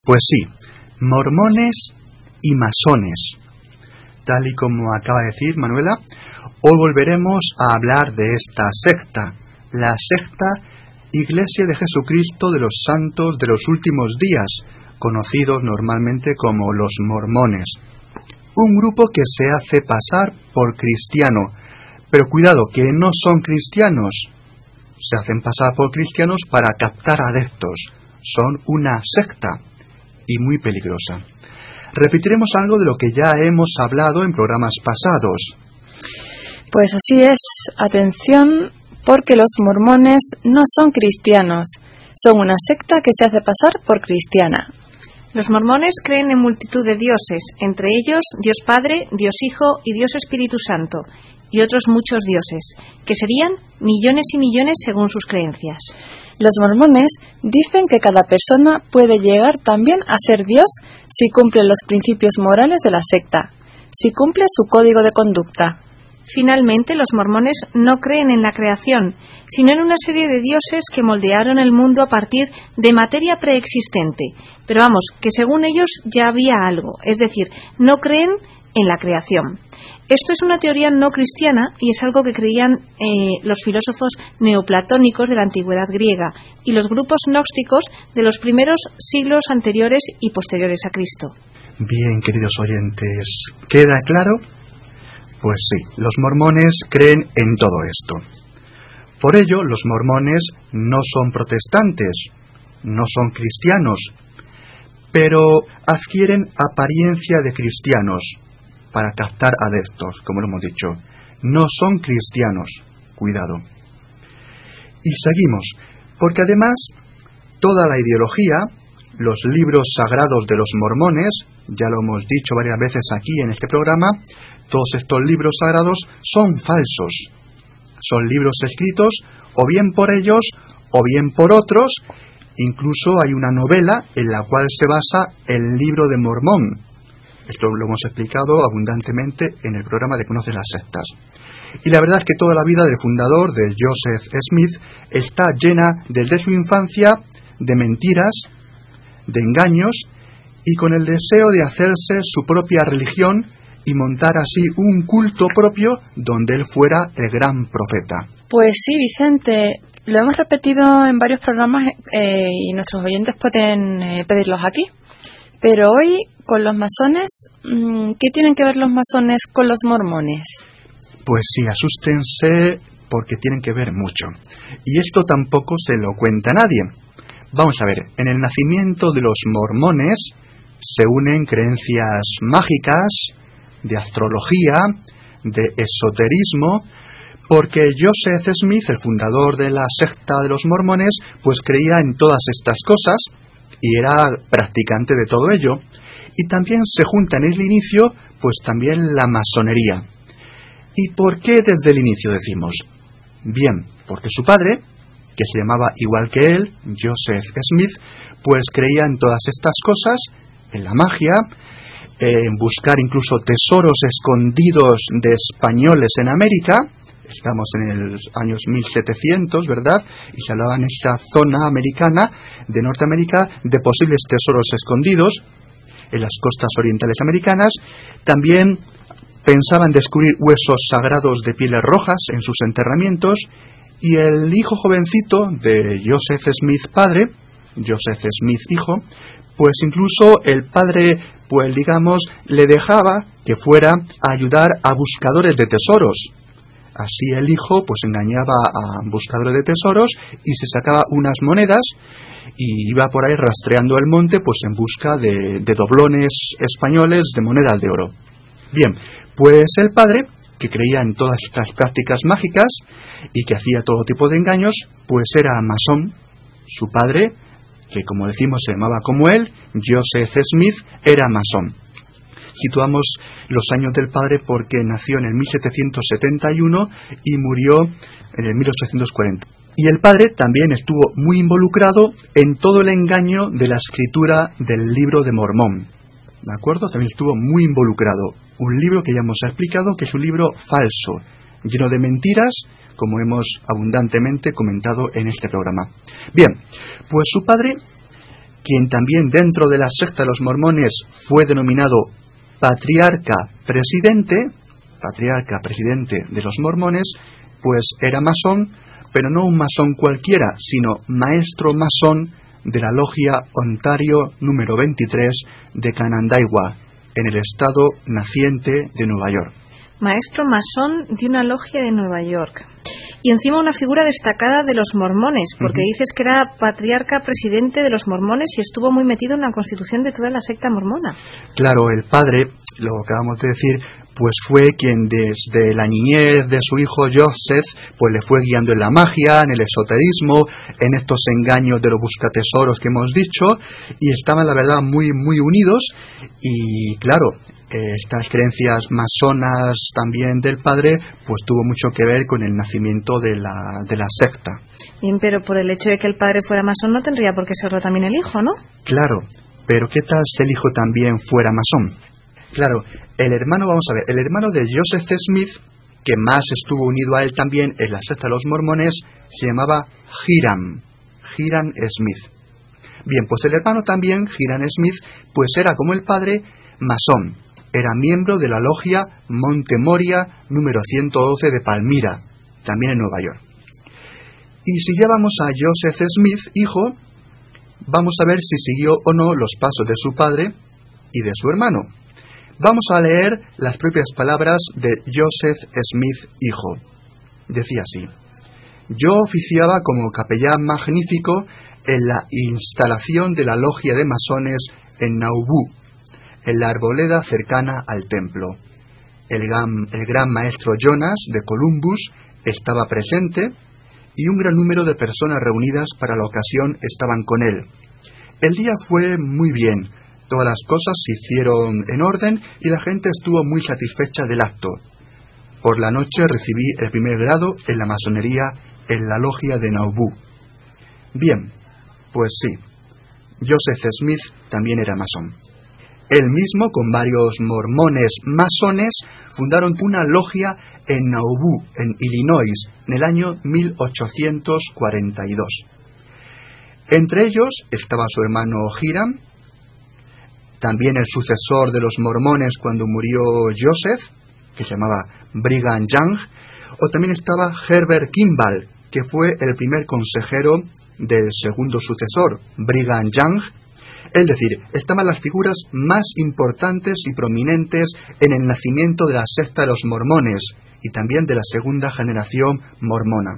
Pues sí, mormones y masones. Tal y como acaba de decir Manuela, hoy volveremos a hablar de esta secta, la secta Iglesia de Jesucristo de los Santos de los Últimos Días, conocidos normalmente como los mormones. Un grupo que se hace pasar por cristiano, pero cuidado, que no son cristianos. Se hacen pasar por cristianos para captar adeptos. Son una secta y muy peligrosa. Repetiremos algo de lo que ya hemos hablado en programas pasados. Pues así es. Atención, porque los mormones no son cristianos. Son una secta que se hace pasar por cristiana. Los mormones creen en multitud de dioses, entre ellos Dios Padre, Dios Hijo y Dios Espíritu Santo, y otros muchos dioses, que serían millones y millones según sus creencias. Los mormones dicen que cada persona puede llegar también a ser Dios si cumple los principios morales de la secta, si cumple su código de conducta. Finalmente, los mormones no creen en la creación, sino en una serie de dioses que moldearon el mundo a partir de materia preexistente. Pero vamos, que según ellos ya había algo, es decir, no creen en la creación. Esto es una teoría no cristiana y es algo que creían los filósofos neoplatónicos de la antigüedad griega y los grupos gnósticos de los primeros siglos anteriores y posteriores a Cristo. Bien, queridos oyentes, ¿queda claro? Pues sí, los mormones creen en todo esto. Por ello, los mormones no son protestantes, no son cristianos, pero adquieren apariencia de cristianos para captar adeptos, como lo hemos dicho. No son cristianos, cuidado. Y seguimos, porque además toda la ideología, los libros sagrados de los mormones, ya lo hemos dicho varias veces aquí en este programa, todos estos libros sagrados son falsos. Son libros escritos o bien por ellos o bien por otros. Incluso hay una novela en la cual se basa el libro de Mormón. Esto lo hemos explicado abundantemente en el programa de Conoce las Sectas. Y la verdad es que toda la vida del fundador, de Joseph Smith, está llena desde su infancia de mentiras, de engaños y con el deseo de hacerse su propia religión y montar así un culto propio donde él fuera el gran profeta. Pues sí, Vicente, lo hemos repetido en varios programas y nuestros oyentes pueden pedirlos aquí. Pero hoy, con los masones, ¿qué tienen que ver los masones con los mormones? Pues sí, asústense porque tienen que ver mucho. Y esto tampoco se lo cuenta nadie. Vamos a ver, en el nacimiento de los mormones se unen creencias mágicas, de astrología, de esoterismo, porque Joseph Smith, el fundador de la secta de los mormones, pues creía en todas estas cosas y era practicante de todo ello. Y también se junta en el inicio, pues también la masonería. ¿Y por qué desde el inicio decimos? Bien, porque su padre, que se llamaba igual que él, Joseph Smith, pues creía en todas estas cosas, en la magia, en buscar incluso tesoros escondidos de españoles en América. Estamos en los años 1700, ¿verdad? Y se hablaba en esa zona americana de Norteamérica de posibles tesoros escondidos en las costas orientales americanas. También pensaban descubrir huesos sagrados de pieles rojas en sus enterramientos. Y el hijo jovencito de Joseph Smith padre, Joseph Smith hijo, pues incluso el padre, pues digamos, le dejaba que fuera a ayudar a buscadores de tesoros. Así el hijo pues engañaba a buscadores de tesoros y se sacaba unas monedas y iba por ahí rastreando el monte pues en busca de doblones españoles de monedas de oro. Bien, pues el padre, que creía en todas estas prácticas mágicas y que hacía todo tipo de engaños, pues era masón. Su padre, que como decimos se llamaba como él, Joseph Smith, era masón. Situamos los años del padre porque nació en el 1771 y murió en el 1840. Y el padre también estuvo muy involucrado en todo el engaño de la escritura del libro de Mormón. ¿De acuerdo? También estuvo muy involucrado. Un libro que ya hemos explicado que es un libro falso, lleno de mentiras, como hemos abundantemente comentado en este programa. Bien, pues su padre, quien también dentro de la secta de los mormones fue denominado patriarca presidente de los mormones, pues era masón, pero no un masón cualquiera, sino maestro masón de la logia Ontario número 23 de Canandaigua, en el estado naciente de Nueva York. Maestro masón de una logia de Nueva York. Y encima una figura destacada de los mormones, porque dices que era patriarca presidente de los mormones y estuvo muy metido en la constitución de toda la secta mormona. Claro, el padre, lo acabamos de decir, pues fue quien desde la niñez de su hijo Joseph, pues le fue guiando en la magia, en el esoterismo, en estos engaños de los buscatesoros que hemos dicho, y estaban la verdad muy, muy unidos, y claro, estas creencias masonas también del padre, pues tuvo mucho que ver con el nacimiento de la secta. Bien, pero por el hecho de que el padre fuera masón no tendría por qué serlo también el hijo, ¿no? Claro, pero ¿qué tal si el hijo también fuera masón? Claro, el hermano de Joseph Smith, que más estuvo unido a él también en la secta de los mormones, se llamaba Hiram Smith. Bien, pues el hermano también, Hiram Smith, pues era como el padre, masón. Era miembro de la logia Monte Moria número 112 de Palmira, también en Nueva York. Y si ya vamos a Joseph Smith, hijo, vamos a ver si siguió o no los pasos de su padre y de su hermano. Vamos a leer las propias palabras de Joseph Smith, hijo. Decía así: yo oficiaba como capellán magnífico en la instalación de la logia de masones en Nauvoo, en la arboleda cercana al templo. El gran maestro Jonas de Columbus estaba presente y un gran número de personas reunidas para la ocasión estaban con él. El día fue muy bien, todas las cosas se hicieron en orden y la gente estuvo muy satisfecha del acto. Por la noche recibí el primer grado en la masonería en la logia de Nauvoo. Bien, pues sí, Joseph Smith también era masón. Él mismo, con varios mormones masones, fundaron una logia en Nauvoo, en Illinois, en el año 1842. Entre ellos estaba su hermano Hiram, también el sucesor de los mormones cuando murió Joseph, que se llamaba Brigham Young, o también estaba Herbert Kimball, que fue el primer consejero del segundo sucesor, Brigham Young. Es decir, estaban las figuras más importantes y prominentes en el nacimiento de la secta de los mormones y también de la segunda generación mormona.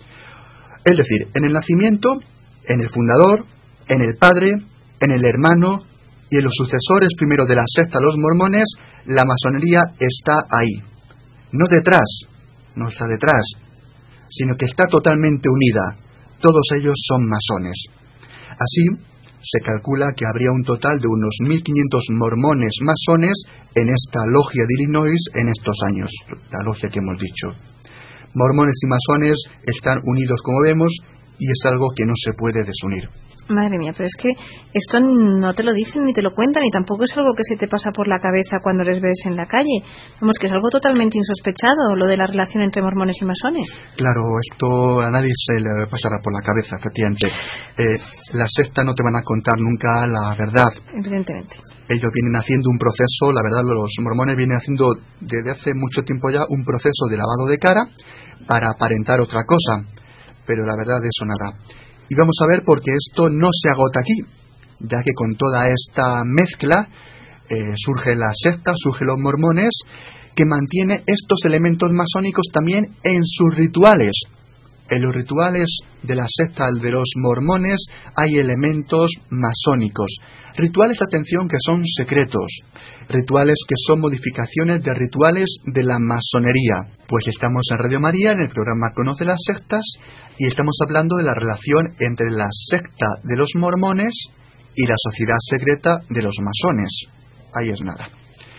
Es decir, en el nacimiento, en el fundador, en el padre, en el hermano y en los sucesores primero de la secta de los mormones, la masonería está ahí. No está detrás, sino que está totalmente unida. Todos ellos son masones. Así, se calcula que habría un total de unos 1.500 mormones masones en esta logia de Illinois en estos años, la logia que hemos dicho. Mormones y masones están unidos, como vemos, y es algo que no se puede desunir. Madre mía, pero es que esto no te lo dicen ni te lo cuentan y tampoco es algo que se te pasa por la cabeza cuando les ves en la calle. Vamos, que es algo totalmente insospechado, lo de la relación entre mormones y masones. Claro, esto a nadie se le pasará por la cabeza, efectivamente. La secta no te van a contar nunca la verdad. Evidentemente. Ellos vienen haciendo un proceso, la verdad, los mormones vienen haciendo desde hace mucho tiempo ya un proceso de lavado de cara para aparentar otra cosa, pero la verdad de eso nada. Y vamos a ver por qué esto no se agota aquí, ya que con toda esta mezcla surge la secta, surgen los mormones, que mantiene estos elementos masónicos también en sus rituales. En los rituales de la secta de los mormones hay elementos masónicos. Rituales, atención, que son secretos. Rituales que son modificaciones de rituales de la masonería. Pues estamos en Radio María, en el programa Conoce las Sectas, y estamos hablando de la relación entre la secta de los mormones y la sociedad secreta de los masones. Ahí es nada.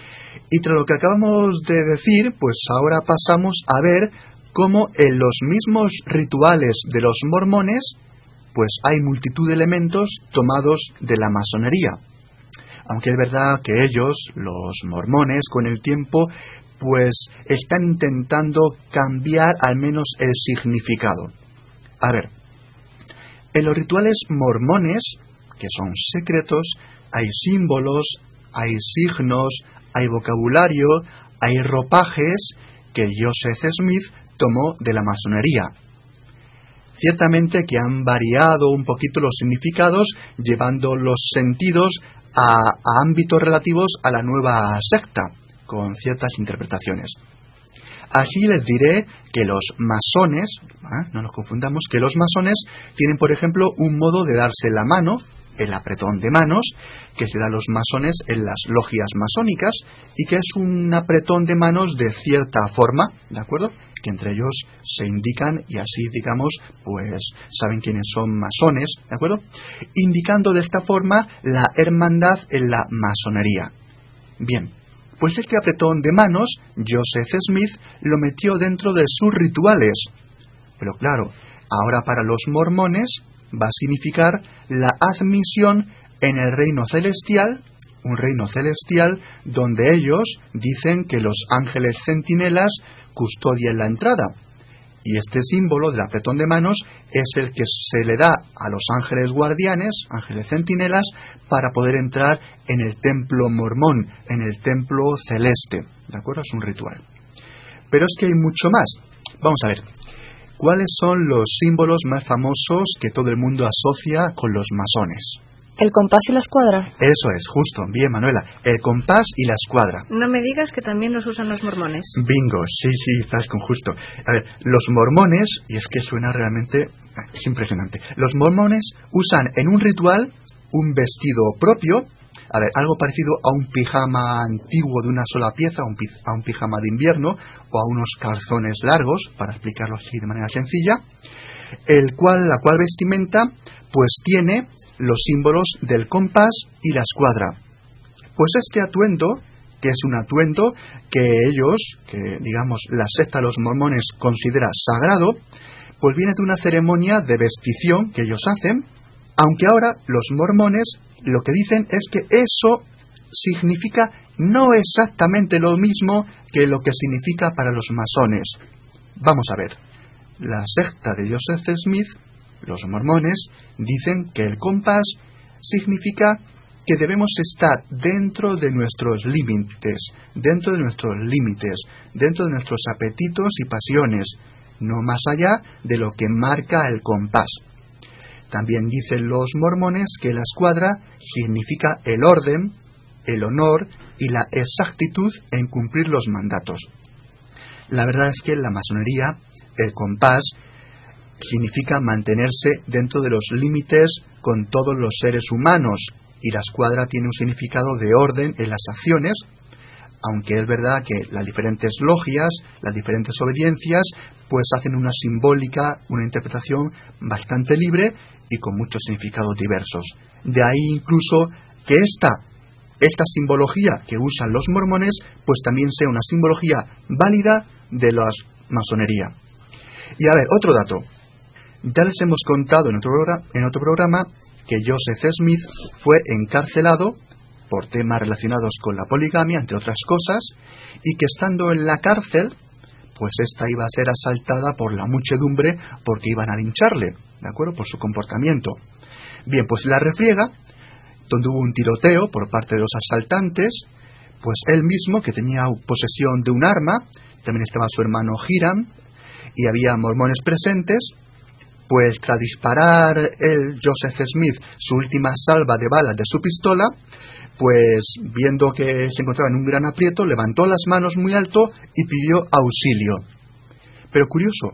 Y tras lo que acabamos de decir, pues ahora pasamos a ver cómo en los mismos rituales de los mormones, pues hay multitud de elementos tomados de la masonería. Aunque es verdad que ellos, los mormones, con el tiempo, pues están intentando cambiar al menos el significado. A ver, en los rituales mormones, que son secretos, hay símbolos, hay signos, hay vocabulario, hay ropajes que Joseph Smith tomó de la masonería. Ciertamente que han variado un poquito los significados, llevando los sentidos a ámbitos relativos a la nueva secta, con ciertas interpretaciones. Así les diré que los masones, no nos confundamos, que los masones tienen, por ejemplo, un modo de darse la mano, el apretón de manos, que se da a los masones en las logias masónicas, y que es un apretón de manos de cierta forma, ¿de acuerdo?, que entre ellos se indican y así, digamos, pues saben quiénes son masones, ¿de acuerdo?, indicando de esta forma la hermandad en la masonería. Bien, pues este apretón de manos, Joseph Smith lo metió dentro de sus rituales. Pero claro, ahora para los mormones va a significar la admisión en el reino celestial, un reino celestial donde ellos dicen que los ángeles centinelas custodian la entrada. Y este símbolo del apretón de manos es el que se le da a los ángeles guardianes, ángeles centinelas, para poder entrar en el templo mormón, en el templo celeste. ¿De acuerdo? Es un ritual. Pero es que hay mucho más. Vamos a ver. ¿Cuáles son los símbolos más famosos que todo el mundo asocia con los masones? El compás y la escuadra. Eso es, justo. Bien, Manuela. El compás y la escuadra. No me digas que también los usan los mormones. Bingo, sí, estás con justo. A ver, los mormones, y es que suena realmente, es impresionante. Los mormones usan en un ritual un vestido propio, a ver, algo parecido a un pijama antiguo de una sola pieza, a un pijama de invierno, o a unos calzones largos, para explicarlo así de manera sencilla, la cual vestimenta pues tiene los símbolos del compás y la escuadra. Pues este atuendo, que es un atuendo que ellos, que digamos la secta de los mormones considera sagrado, pues viene de una ceremonia de vestición que ellos hacen, aunque ahora los mormones lo que dicen es que eso significa no exactamente lo mismo que lo que significa para los masones. Vamos a ver, la secta de Joseph Smith, los mormones, dicen que el compás significa que debemos estar dentro de nuestros límites, dentro de nuestros apetitos y pasiones, no más allá de lo que marca el compás. También dicen los mormones que la escuadra significa el orden, el honor y la exactitud en cumplir los mandatos. La verdad es que en la masonería el compás significa mantenerse dentro de los límites con todos los seres humanos, y la escuadra tiene un significado de orden en las acciones, aunque es verdad que las diferentes logias, las diferentes obediencias, pues hacen una simbólica, una interpretación bastante libre y con muchos significados diversos. De ahí incluso que esta simbología que usan los mormones, pues también sea una simbología válida de la masonería. Y a ver, otro dato. Ya les hemos contado en otro programa que Joseph Smith fue encarcelado por temas relacionados con la poligamia, entre otras cosas, y que estando en la cárcel, pues esta iba a ser asaltada por la muchedumbre porque iban a lincharle, ¿de acuerdo?, por su comportamiento. Bien, pues la refriega, donde hubo un tiroteo por parte de los asaltantes, pues él mismo, que tenía posesión de un arma, también estaba su hermano Hiram, y había mormones presentes, pues tras disparar Joseph Smith su última salva de balas de su pistola, pues viendo que se encontraba en un gran aprieto, levantó las manos muy alto y pidió auxilio. Pero curioso,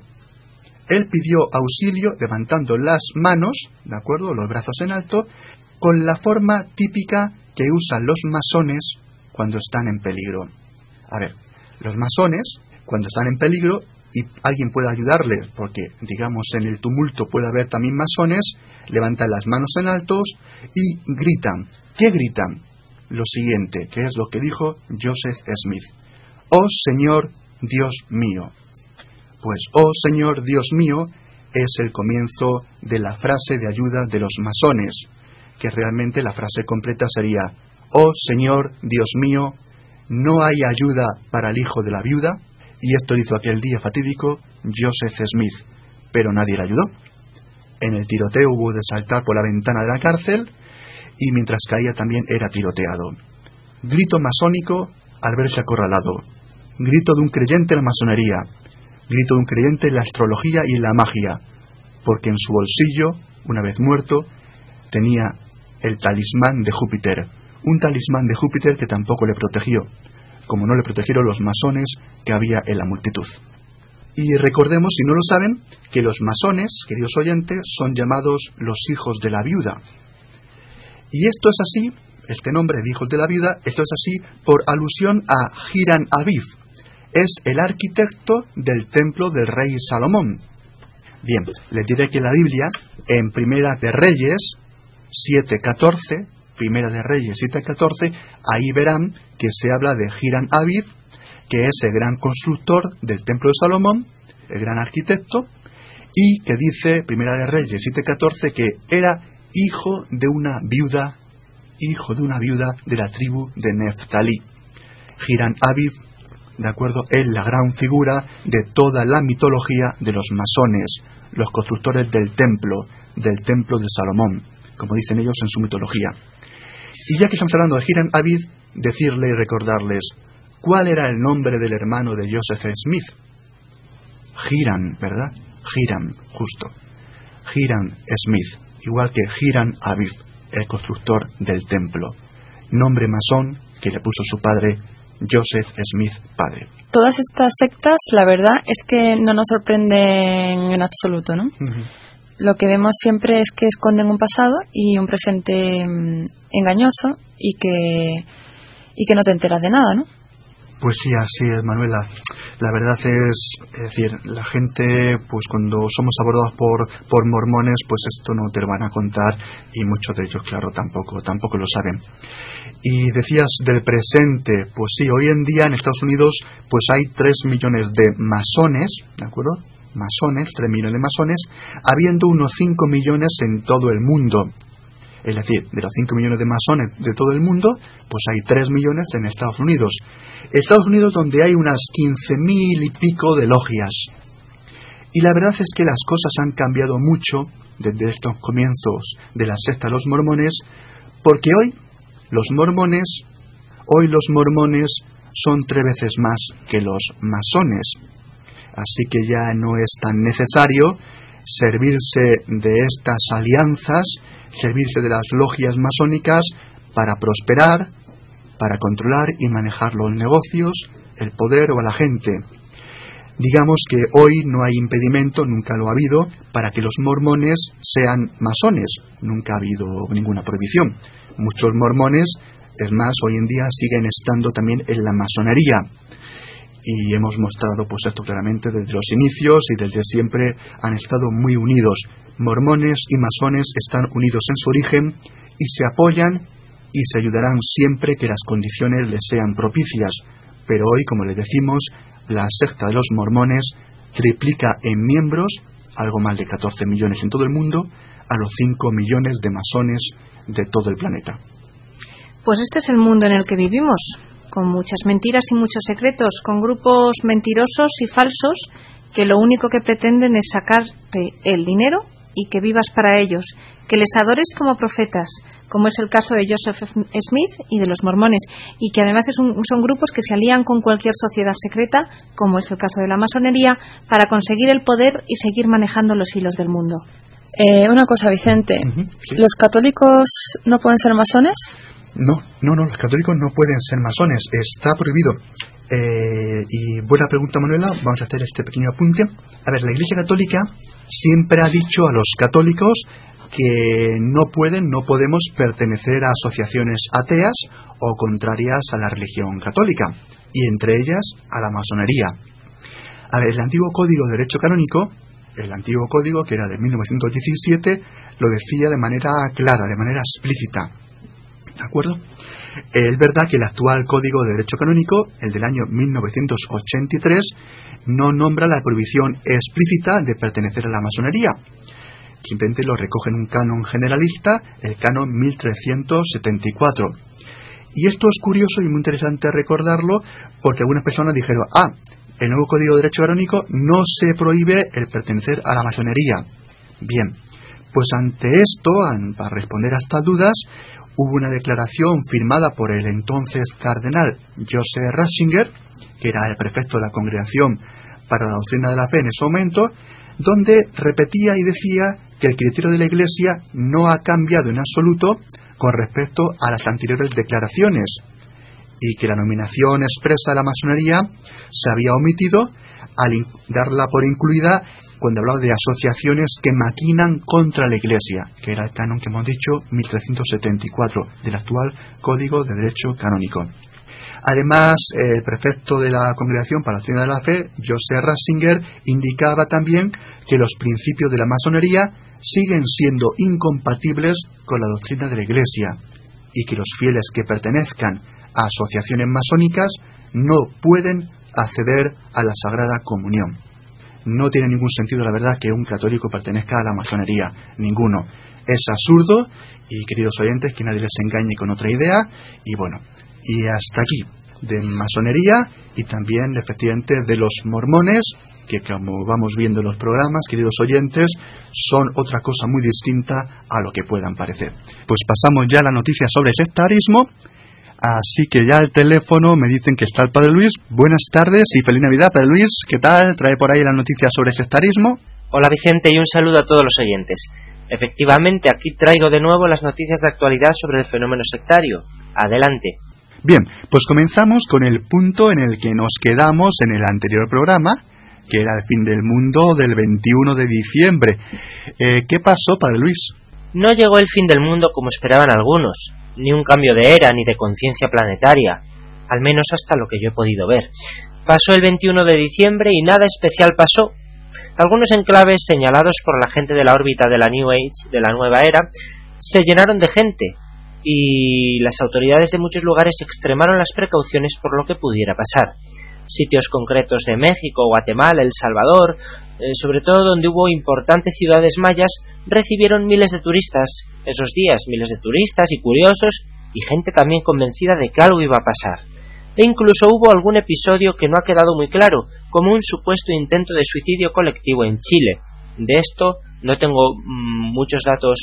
él pidió auxilio levantando las manos, ¿de acuerdo?, los brazos en alto, con la forma típica que usan los masones cuando están en peligro. A ver, los masones, cuando están en peligro, y alguien puede ayudarles, porque, digamos, en el tumulto puede haber también masones, levantan las manos en alto y gritan. ¿Qué gritan? Lo siguiente, que es lo que dijo Joseph Smith. «Oh Señor, Dios mío». Pues «Oh Señor, Dios mío» es el comienzo de la frase de ayuda de los masones, que realmente la frase completa sería «Oh Señor, Dios mío, no hay ayuda para el hijo de la viuda». Y esto hizo aquel día fatídico Joseph Smith, pero nadie le ayudó. En el tiroteo hubo de saltar por la ventana de la cárcel y mientras caía también era tiroteado. Grito masónico al verse acorralado. Grito de un creyente en la masonería. Grito de un creyente en la astrología y en la magia, porque en su bolsillo, una vez muerto, tenía el talismán de Júpiter, un talismán de Júpiter que tampoco le protegió, como no le protegieron los masones que había en la multitud. Y recordemos, si no lo saben, que los masones, queridos oyentes, son llamados los hijos de la viuda. Y esto es así, este nombre de hijos de la viuda, esto es así por alusión a Hiram Aviv. Es el arquitecto del templo del rey Salomón. Bien, les diré que la Biblia, en Primera de Reyes 7:14, Primera de Reyes 7:14, ahí verán que se habla de Hiram Aviv, que es el gran constructor del templo de Salomón, el gran arquitecto, y que dice Primera de Reyes 7:14 que era hijo de una viuda de la tribu de Neftalí. Hiram Aviv, de acuerdo, es la gran figura de toda la mitología de los masones, los constructores del templo de Salomón, como dicen ellos en su mitología. Y ya que estamos hablando de Hiram Aviv, decirle y recordarles, ¿cuál era el nombre del hermano de Joseph Smith? Hiram, ¿verdad? Hiram, justo. Hiram Smith, igual que Hiram Aviv, el constructor del templo. Nombre masón que le puso su padre, Joseph Smith padre. Todas estas sectas, la verdad, es que no nos sorprenden en absoluto, ¿no? Uh-huh. Lo que vemos siempre es que esconden un pasado y un presente engañoso y que no te enteras de nada, ¿no? Pues sí, así es, Manuela. La verdad es decir, la gente, pues cuando somos abordados por mormones, pues esto no te lo van a contar, y muchos de ellos, claro, tampoco lo saben. Y decías del presente, pues sí, hoy en día en Estados Unidos, pues hay 3 millones de masones, ¿de acuerdo? Masones, 3 millones de masones, habiendo unos 5 millones en todo el mundo. Es decir, de los 5 millones de masones de todo el mundo, pues hay 3 millones en Estados Unidos. Estados Unidos, donde hay unas 15.000 y pico de logias. Y la verdad es que las cosas han cambiado mucho desde estos comienzos de la secta de los mormones, porque hoy los mormones son 3 veces más que los masones. Así que ya no es tan necesario servirse de estas alianzas, servirse de las logias masónicas para prosperar, para controlar y manejar los negocios, el poder o a la gente. Digamos que hoy no hay impedimento, nunca lo ha habido, para que los mormones sean masones. Nunca ha habido ninguna prohibición. Muchos mormones, es más, hoy en día siguen estando también en la masonería. Y hemos mostrado pues esto claramente desde los inicios, y desde siempre han estado muy unidos. Mormones y masones están unidos en su origen y se apoyan y se ayudarán siempre que las condiciones les sean propicias. Pero hoy, como les decimos, la secta de los mormones triplica en miembros, algo más de 14 millones en todo el mundo, a los 5 millones de masones de todo el planeta. Pues este es el mundo en el que vivimos, con muchas mentiras y muchos secretos, con grupos mentirosos y falsos que lo único que pretenden es sacarte el dinero y que vivas para ellos, que les adores como profetas, como es el caso de Joseph Smith y de los mormones, y que además son grupos que se alían con cualquier sociedad secreta, como es el caso de la masonería, para conseguir el poder y seguir manejando los hilos del mundo. Una cosa, Vicente, sí. ¿Los católicos no pueden ser masones? No, los católicos no pueden ser masones, está prohibido. Y buena pregunta, Manuela, vamos a hacer este pequeño apunte. A ver, la Iglesia Católica siempre ha dicho a los católicos que no podemos pertenecer a asociaciones ateas o contrarias a la religión católica, y entre ellas a la masonería. A ver, el antiguo Código de Derecho Canónico, que era de 1917, lo decía de manera clara, de manera explícita. ¿De acuerdo? Es verdad que el actual Código de Derecho Canónico, el del año 1983, no nombra la prohibición explícita de pertenecer a la masonería. Simplemente lo recoge en un canon generalista, el canon 1374. Y esto es curioso y muy interesante recordarlo, porque algunas personas dijeron, el nuevo Código de Derecho Canónico no se prohíbe el pertenecer a la masonería. Bien, pues ante esto, para responder a estas dudas, hubo una declaración firmada por el entonces cardenal Joseph Ratzinger, que era el prefecto de la Congregación para la Doctrina de la Fe en ese momento, donde repetía y decía que el criterio de la Iglesia no ha cambiado en absoluto con respecto a las anteriores declaraciones, y que la nominación expresa de la masonería se había omitido al darla por incluida cuando hablaba de asociaciones que maquinan contra la Iglesia, que era el canon que hemos dicho, 1374, del actual Código de Derecho Canónico. Además, el prefecto de la Congregación para la Doctrina de la Fe, Joseph Ratzinger, indicaba también que los principios de la masonería siguen siendo incompatibles con la doctrina de la Iglesia y que los fieles que pertenezcan a asociaciones masónicas no pueden acceder a la Sagrada Comunión. No tiene ningún sentido, la verdad, que un católico pertenezca a la masonería, ninguno. Es absurdo y, queridos oyentes, que nadie les engañe con otra idea. Y bueno, y hasta aquí de masonería y también, efectivamente, de los mormones, que como vamos viendo en los programas, queridos oyentes, son otra cosa muy distinta a lo que puedan parecer. Pues pasamos ya a la noticia sobre sectarismo. Así que ya al teléfono me dicen que está el Padre Luis. Buenas tardes y feliz Navidad, Padre Luis. ¿Qué tal? ¿Trae por ahí la noticia sobre sectarismo? Hola Vicente y un saludo a todos los oyentes. Efectivamente, aquí traigo de nuevo las noticias de actualidad sobre el fenómeno sectario. Adelante. Bien, pues comenzamos con el punto en el que nos quedamos en el anterior programa, que era el fin del mundo del 21 de diciembre. ¿Qué pasó, Padre Luis? No llegó el fin del mundo como esperaban algunos, ni un cambio de era ni de conciencia planetaria, al menos hasta lo que yo he podido ver. Pasó el 21 de diciembre y nada especial pasó. Algunos enclaves señalados por la gente de la órbita de la New Age, de la nueva era, se llenaron de gente, y las autoridades de muchos lugares extremaron las precauciones por lo que pudiera pasar. Sitios concretos de México, Guatemala, El Salvador, sobre todo donde hubo importantes ciudades mayas, recibieron miles de turistas esos días, miles de turistas y curiosos, y gente también convencida de que algo iba a pasar. E incluso hubo algún episodio que no ha quedado muy claro, como un supuesto intento de suicidio colectivo en Chile. De esto no tengo muchos datos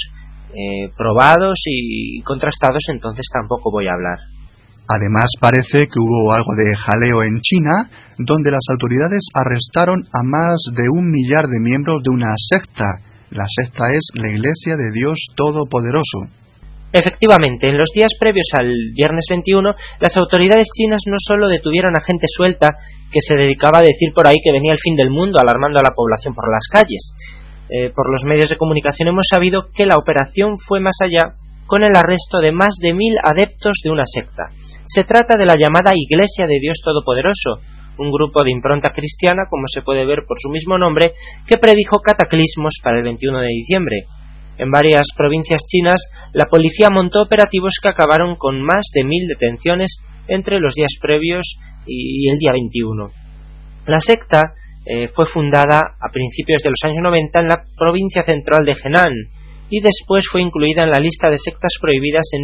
probados y contrastados, entonces tampoco voy a hablar. Además, parece que hubo algo de jaleo en China, donde las autoridades arrestaron a más de 1 millar de miembros de una secta. La secta es la Iglesia de Dios Todopoderoso. Efectivamente, en los días previos al viernes 21, las autoridades chinas no solo detuvieron a gente suelta que se dedicaba a decir por ahí que venía el fin del mundo, alarmando a la población por las calles. Por los medios de comunicación hemos sabido que la operación fue más allá, con el arresto de más de 1000 adeptos de una secta. Se trata de la llamada Iglesia de Dios Todopoderoso, un grupo de impronta cristiana, como se puede ver por su mismo nombre, que predijo cataclismos para el 21 de diciembre. En varias provincias chinas, la policía montó operativos que acabaron con más de 1000 detenciones entre los días previos y el día 21. La secta fue fundada a principios de los años 90 en la provincia central de Henan y después fue incluida en la lista de sectas prohibidas en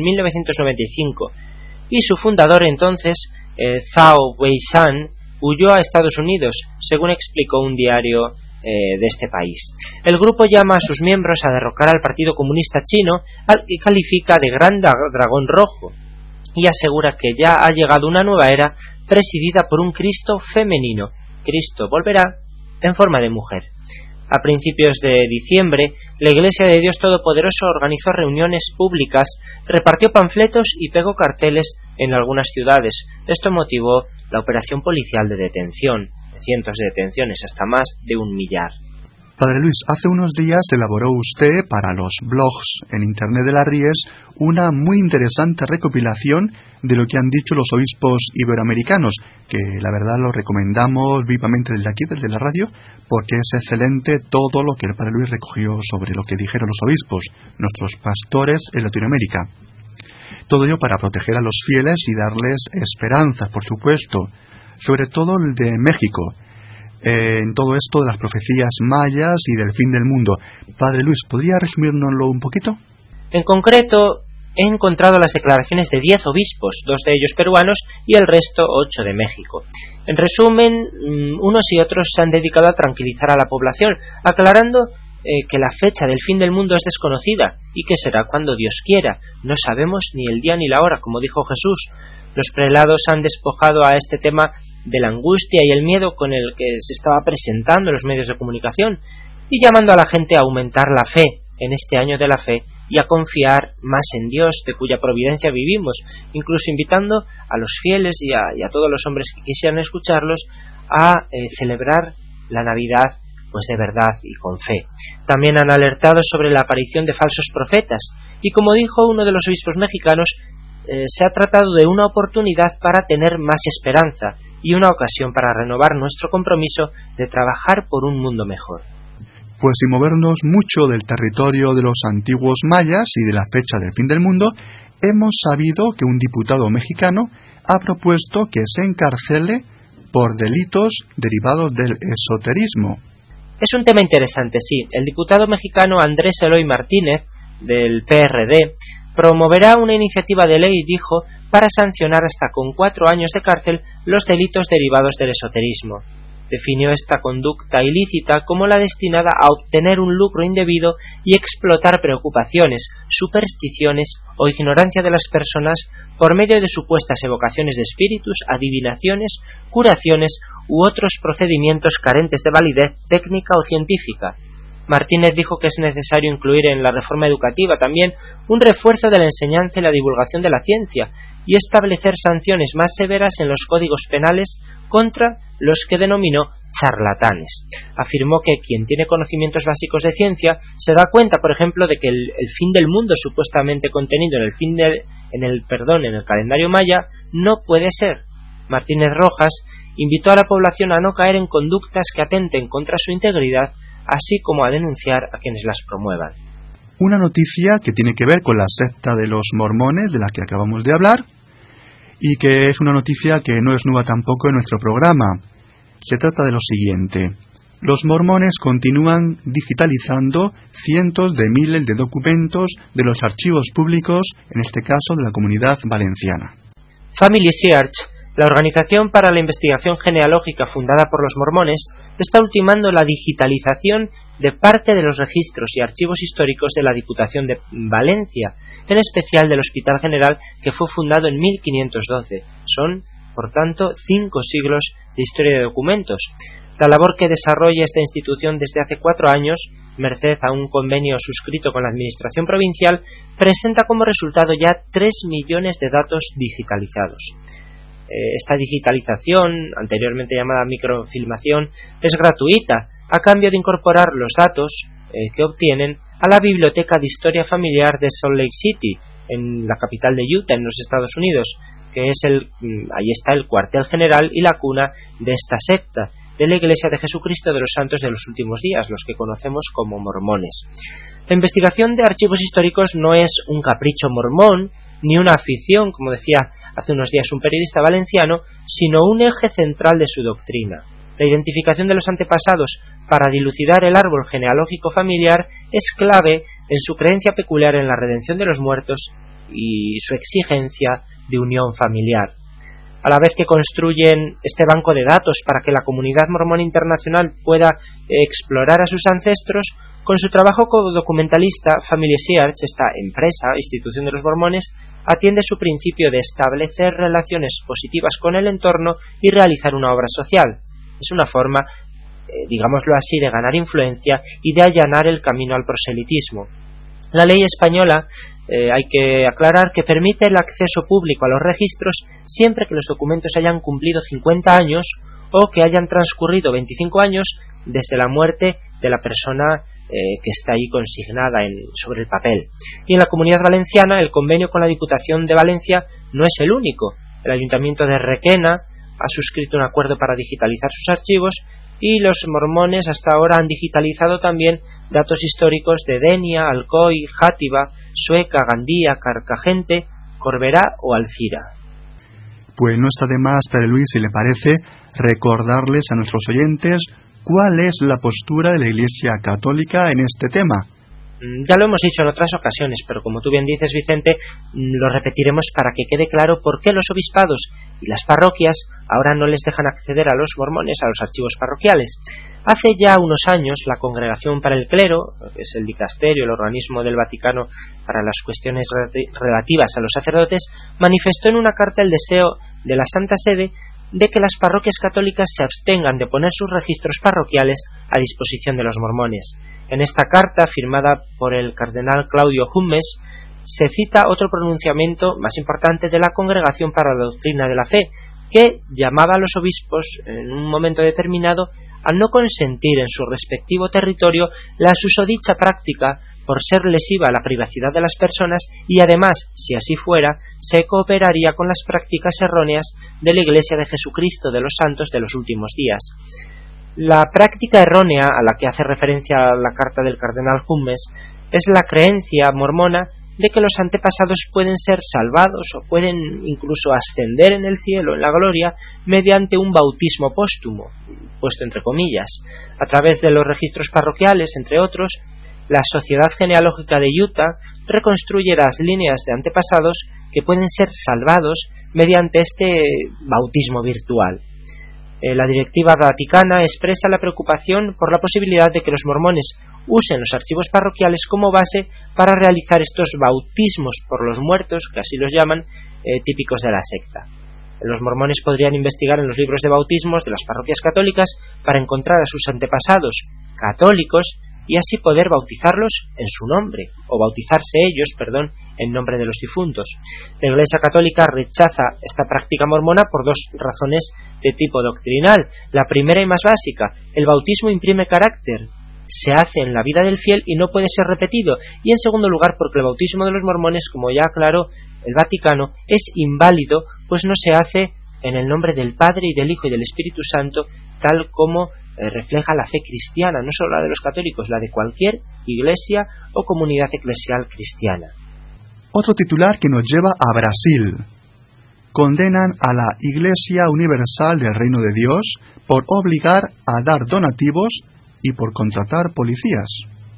1995. Y su fundador entonces, Zhao Weishan, huyó a Estados Unidos, según explicó un diario de este país. El grupo llama a sus miembros a derrocar al Partido Comunista Chino, al que califica de gran dragón rojo, y asegura que ya ha llegado una nueva era presidida por un Cristo femenino. Cristo volverá en forma de mujer. A principios de diciembre, la Iglesia de Dios Todopoderoso organizó reuniones públicas, repartió panfletos y pegó carteles en algunas ciudades. Esto motivó la operación policial de detención, cientos de detenciones, hasta más de 1 millar. Padre Luis, hace unos días elaboró usted para los blogs en Internet de las Ries una muy interesante recopilación de lo que han dicho los obispos iberoamericanos, que la verdad lo recomendamos vivamente desde aquí, desde la radio, porque es excelente todo lo que el Padre Luis recogió sobre lo que dijeron los obispos, nuestros pastores en Latinoamérica. Todo ello para proteger a los fieles y darles esperanza, por supuesto, sobre todo el de México, en todo esto de las profecías mayas y del fin del mundo. Padre Luis, ¿podría resumírnoslo un poquito? En concreto, he encontrado las declaraciones de 10 obispos, 2 de ellos peruanos y el resto 8 de México. En resumen, unos y otros se han dedicado a tranquilizar a la población, aclarando que la fecha del fin del mundo es desconocida y que será cuando Dios quiera. No sabemos ni el día ni la hora, como dijo Jesús. Los prelados han despojado a este tema de la angustia y el miedo con el que se estaba presentando en los medios de comunicación y llamando a la gente a aumentar la fe en este año de la fe y a confiar más en Dios, de cuya providencia vivimos, incluso invitando a los fieles y a todos los hombres que quisieran escucharlos a celebrar la Navidad pues de verdad y con fe. También han alertado sobre la aparición de falsos profetas y, como dijo uno de los obispos mexicanos, se ha tratado de una oportunidad para tener más esperanza y una ocasión para renovar nuestro compromiso de trabajar por un mundo mejor. Pues sin movernos mucho del territorio de los antiguos mayas y de la fecha del fin del mundo, hemos sabido que un diputado mexicano ha propuesto que se encarcele por delitos derivados del esoterismo. Es un tema interesante, sí. El diputado mexicano Andrés Eloy Martínez, del PRD, promoverá una iniciativa de ley, dijo, para sancionar hasta con 4 años de cárcel los delitos derivados del esoterismo. Definió esta conducta ilícita como la destinada a obtener un lucro indebido y explotar preocupaciones, supersticiones o ignorancia de las personas por medio de supuestas evocaciones de espíritus, adivinaciones, curaciones u otros procedimientos carentes de validez técnica o científica. Martínez dijo que es necesario incluir en la reforma educativa también un refuerzo de la enseñanza y la divulgación de la ciencia y establecer sanciones más severas en los códigos penales contra los que denominó charlatanes. Afirmó que quien tiene conocimientos básicos de ciencia se da cuenta, por ejemplo, de que el fin del mundo supuestamente contenido en el calendario maya no puede ser. Martínez Rojas invitó a la población a no caer en conductas que atenten contra su integridad, así como a denunciar a quienes las promuevan. Una noticia que tiene que ver con la secta de los mormones, de la que acabamos de hablar, y que es una noticia que no es nueva tampoco en nuestro programa. Se trata de lo siguiente. Los mormones continúan digitalizando cientos de miles de documentos de los archivos públicos, en este caso de la Comunidad Valenciana. Family Search, la organización para la investigación genealógica fundada por los mormones, está ultimando la digitalización de parte de los registros y archivos históricos de la Diputación de Valencia, en especial del Hospital General, que fue fundado en 1512. Son, por tanto, 5 siglos de historia de documentos. La labor que desarrolla esta institución desde hace 4 años, merced a un convenio suscrito con la Administración Provincial, presenta como resultado ya 3 millones de datos digitalizados. Esta digitalización, anteriormente llamada microfilmación, es gratuita, a cambio de incorporar los datos que obtienen a la Biblioteca de Historia Familiar de Salt Lake City, en la capital de Utah, en los Estados Unidos, que es ahí está el cuartel general y la cuna de esta secta, de la Iglesia de Jesucristo de los Santos de los Últimos Días, los que conocemos como mormones. La investigación de archivos históricos no es un capricho mormón, ni una afición, como decía hace unos días un periodista valenciano, sino un eje central de su doctrina. La identificación de los antepasados para dilucidar el árbol genealógico familiar es clave en su creencia peculiar en la redención de los muertos y su exigencia de unión familiar. A la vez que construyen este banco de datos para que la comunidad mormona internacional pueda explorar a sus ancestros, con su trabajo como documentalista, Family Search, esta empresa, institución de los mormones, atiende su principio de establecer relaciones positivas con el entorno y realizar una obra social. Es una forma, digámoslo así, de ganar influencia y de allanar el camino al proselitismo. La ley española, hay que aclarar, que permite el acceso público a los registros siempre que los documentos hayan cumplido 50 años o que hayan transcurrido 25 años desde la muerte de la persona que está ahí consignada sobre el papel. Y en la Comunidad Valenciana, el convenio con la Diputación de Valencia no es el único. El Ayuntamiento de Requena ha suscrito un acuerdo para digitalizar sus archivos y los mormones hasta ahora han digitalizado también datos históricos de Denia, Alcoy, Játiva, Sueca, Gandía, Carcagente, Corberá o Alcira. Pues no está de más, Padre Luis, si le parece, recordarles a nuestros oyentes cuál es la postura de la Iglesia Católica en este tema. Ya lo hemos dicho en otras ocasiones, pero como tú bien dices, Vicente, lo repetiremos para que quede claro por qué los obispados y las parroquias ahora no les dejan acceder a los mormones a los archivos parroquiales. Hace ya unos años, la Congregación para el Clero, que es el dicasterio, el organismo del Vaticano para las cuestiones relativas a los sacerdotes, manifestó en una carta el deseo de la Santa Sede de que las parroquias católicas se abstengan de poner sus registros parroquiales a disposición de los mormones. En esta carta, firmada por el cardenal Claudio Hummes, se cita otro pronunciamiento más importante de la Congregación para la Doctrina de la Fe, que llamaba a los obispos, en un momento determinado, a no consentir en su respectivo territorio la susodicha práctica por ser lesiva a la privacidad de las personas y además, si así fuera, se cooperaría con las prácticas erróneas de la Iglesia de Jesucristo de los Santos de los últimos días. La práctica errónea a la que hace referencia la carta del cardenal Hummes es la creencia mormona de que los antepasados pueden ser salvados o pueden incluso ascender en el cielo, en la gloria, mediante un bautismo póstumo, puesto entre comillas, a través de los registros parroquiales, entre otros. La Sociedad Genealógica de Utah reconstruye las líneas de antepasados que pueden ser salvados mediante este bautismo virtual. La directiva vaticana expresa la preocupación por la posibilidad de que los mormones usen los archivos parroquiales como base para realizar estos bautismos por los muertos, que así los llaman, típicos de la secta. Los mormones podrían investigar en los libros de bautismos de las parroquias católicas para encontrar a sus antepasados católicos y así poder bautizarlos en su nombre, o bautizarse ellos, en nombre de los difuntos. La Iglesia Católica rechaza esta práctica mormona por dos razones de tipo doctrinal. La primera y más básica: el bautismo imprime carácter, se hace en la vida del fiel y no puede ser repetido. Y en segundo lugar, porque el bautismo de los mormones, como ya aclaró el Vaticano, es inválido, pues no se hace en el nombre del Padre y del Hijo y del Espíritu Santo, tal como refleja la fe cristiana, no solo la de los católicos, la de cualquier iglesia o comunidad eclesial cristiana. Otro titular que nos lleva a Brasil. Condenan a la Iglesia Universal del Reino de Dios por obligar a dar donativos y por contratar policías.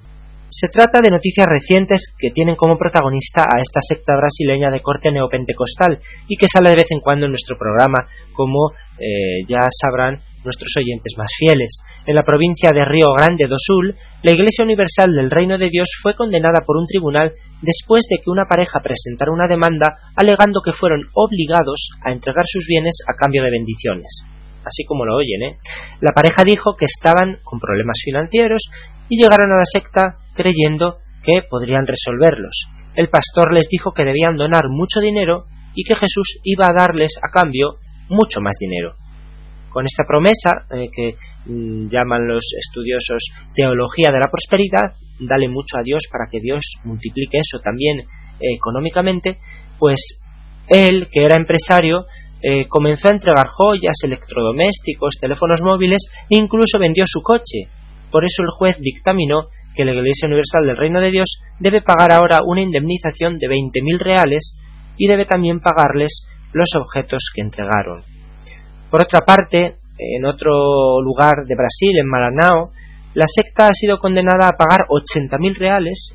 Se trata de noticias recientes que tienen como protagonista a esta secta brasileña de corte neopentecostal y que sale de vez en cuando en nuestro programa, como ya sabrán nuestros oyentes más fieles. En la provincia de Río Grande do Sul, la Iglesia Universal del Reino de Dios fue condenada por un tribunal después de que una pareja presentara una demanda alegando que fueron obligados a entregar sus bienes a cambio de bendiciones. Así como lo oyen, La pareja dijo que estaban con problemas financieros y llegaron a la secta creyendo que podrían resolverlos. El pastor les dijo que debían donar mucho dinero y que Jesús iba a darles a cambio mucho más dinero. Con esta promesa, que llaman los estudiosos teología de la prosperidad, dale mucho a Dios para que Dios multiplique eso también económicamente, pues él, que era empresario, comenzó a entregar joyas, electrodomésticos, teléfonos móviles e incluso vendió su coche. Por eso el juez dictaminó que la Iglesia Universal del Reino de Dios debe pagar ahora una indemnización de 20.000 reales y debe también pagarles los objetos que entregaron. Por otra parte, en otro lugar de Brasil, en Maranhão, la secta ha sido condenada a pagar 80.000 reales,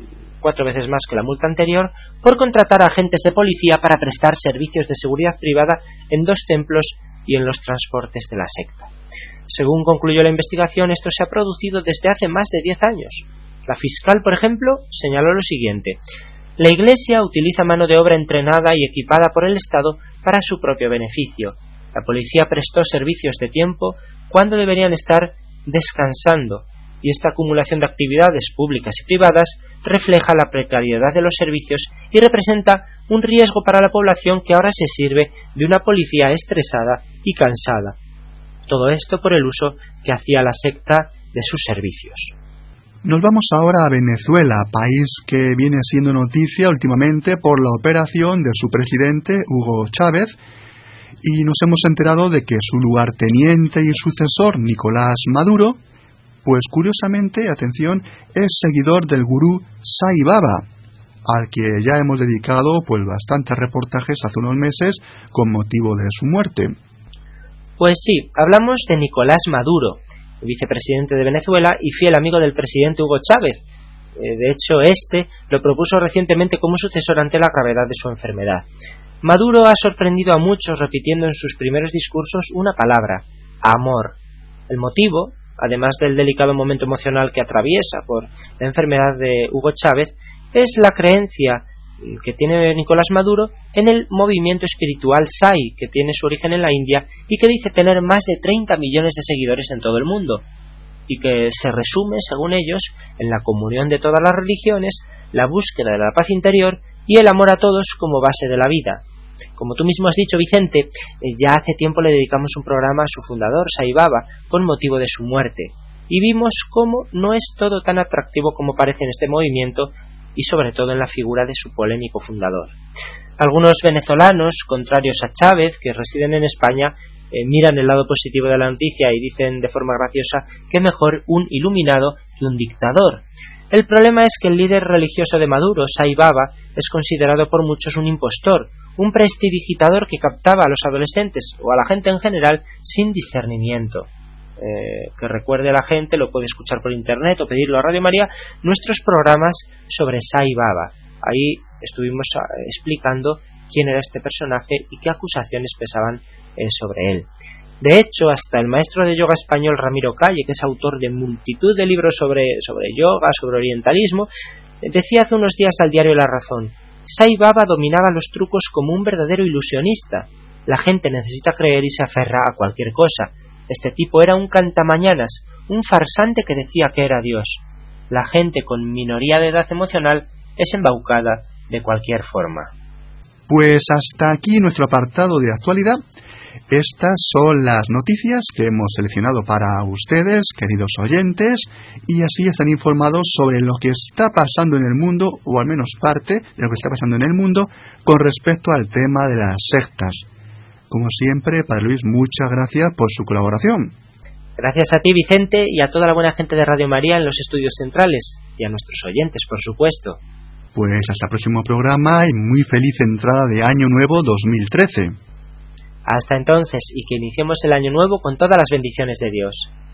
4 veces más que la multa anterior, por contratar a agentes de policía para prestar servicios de seguridad privada en 2 templos y en los transportes de la secta. Según concluyó la investigación, esto se ha producido desde hace más de 10 años. La fiscal, por ejemplo, señaló lo siguiente: la Iglesia utiliza mano de obra entrenada y equipada por el Estado para su propio beneficio. La policía prestó servicios de tiempo cuando deberían estar descansando, y esta acumulación de actividades públicas y privadas refleja la precariedad de los servicios y representa un riesgo para la población que ahora se sirve de una policía estresada y cansada. Todo esto por el uso que hacía la secta de sus servicios. Nos vamos ahora a Venezuela, país que viene siendo noticia últimamente por la operación de su presidente, Hugo Chávez, y nos hemos enterado de que su lugarteniente y sucesor, Nicolás Maduro, pues curiosamente, atención, es seguidor del gurú Sai Baba, al que ya hemos dedicado pues bastantes reportajes hace unos meses con motivo de su muerte. Pues sí, hablamos de Nicolás Maduro, vicepresidente de Venezuela y fiel amigo del presidente Hugo Chávez. De hecho, este lo propuso recientemente como sucesor ante la gravedad de su enfermedad. Maduro ha sorprendido a muchos repitiendo en sus primeros discursos una palabra: amor. El motivo, además del delicado momento emocional que atraviesa por la enfermedad de Hugo Chávez, es la creencia que tiene Nicolás Maduro en el movimiento espiritual Sai, que tiene su origen en la India y que dice tener más de 30 millones de seguidores en todo el mundo, y que se resume, según ellos, en la comunión de todas las religiones, la búsqueda de la paz interior y el amor a todos como base de la vida. Como tú mismo has dicho, Vicente, ya hace tiempo le dedicamos un programa a su fundador, Sai Baba, con motivo de su muerte, y vimos cómo no es todo tan atractivo como parece en este movimiento, y sobre todo en la figura de su polémico fundador. Algunos venezolanos, contrarios a Chávez, que residen en España, miran el lado positivo de la noticia y dicen de forma graciosa que mejor un iluminado que un dictador. El problema es que el líder religioso de Maduro, Sai Baba, es considerado por muchos un impostor, un prestidigitador que captaba a los adolescentes o a la gente en general sin discernimiento. Que recuerde a la gente, lo puede escuchar por internet o pedirlo a Radio María, nuestros programas sobre Sai Baba. Ahí estuvimos explicando quién era este personaje y qué acusaciones pesaban sobre él. De hecho, hasta el maestro de yoga español Ramiro Calle, que es autor de multitud de libros sobre yoga, sobre orientalismo, decía hace unos días al diario La Razón: Sai Baba dominaba los trucos como un verdadero ilusionista. La gente necesita creer y se aferra a cualquier cosa. Este tipo era un cantamañanas, un farsante que decía que era Dios. La gente con minoría de edad emocional es embaucada de cualquier forma. Pues hasta aquí nuestro apartado de actualidad. Estas son las noticias que hemos seleccionado para ustedes, queridos oyentes, y así están informados sobre lo que está pasando en el mundo, o al menos parte de lo que está pasando en el mundo, con respecto al tema de las sectas. Como siempre, Padre Luis, muchas gracias por su colaboración. Gracias a ti, Vicente, y a toda la buena gente de Radio María en los estudios centrales, y a nuestros oyentes, por supuesto. Pues hasta el próximo programa y muy feliz entrada de Año Nuevo 2013. Hasta entonces, y que iniciemos el año nuevo con todas las bendiciones de Dios.